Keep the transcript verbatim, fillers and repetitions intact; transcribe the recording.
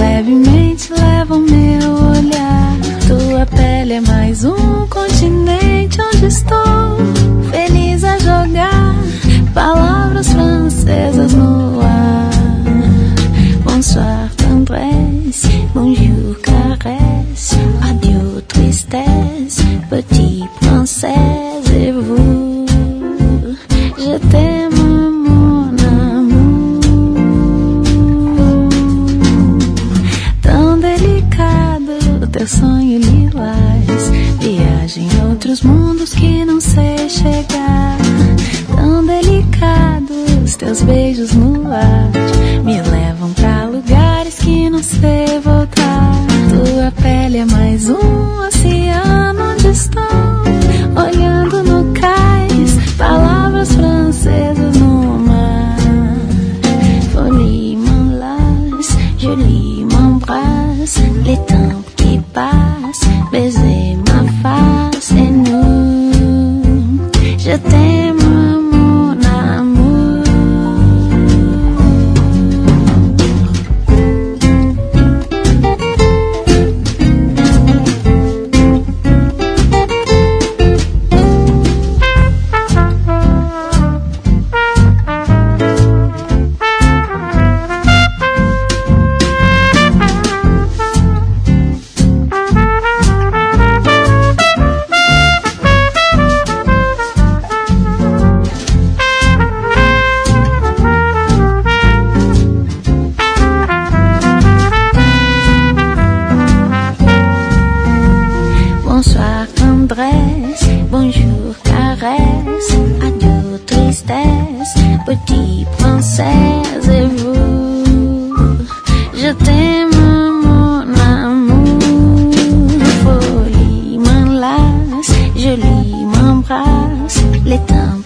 levemente levam meu olhar. Tua pele é mais um continente onde estou feliz a jogar palavras francesas no ar. Bonsoir tendresse, bonjour caresse, adieu tristesse, petit princesse. Et vous, je t'aime mon amour. Tão delicado teu sonho lilás, viagem em outros mundos que não sei chegar. Tão delicados teus beijos no ar, me levam pra lugares que não sei voltar. Tua pele é mais um oceano onde estou olhando no cais, palavras francesas no mar. Folie m'enlace, je lis m'embrasse, les temps qui passent, baiser ma face et nous, je t'aime mon amour. Bonsoir tendresse, bonjour caresse, adieu tristesse, petit princesse. Et vous, je t'aime mon amour. Folie m'enlace, je lis m'embrasse, les temps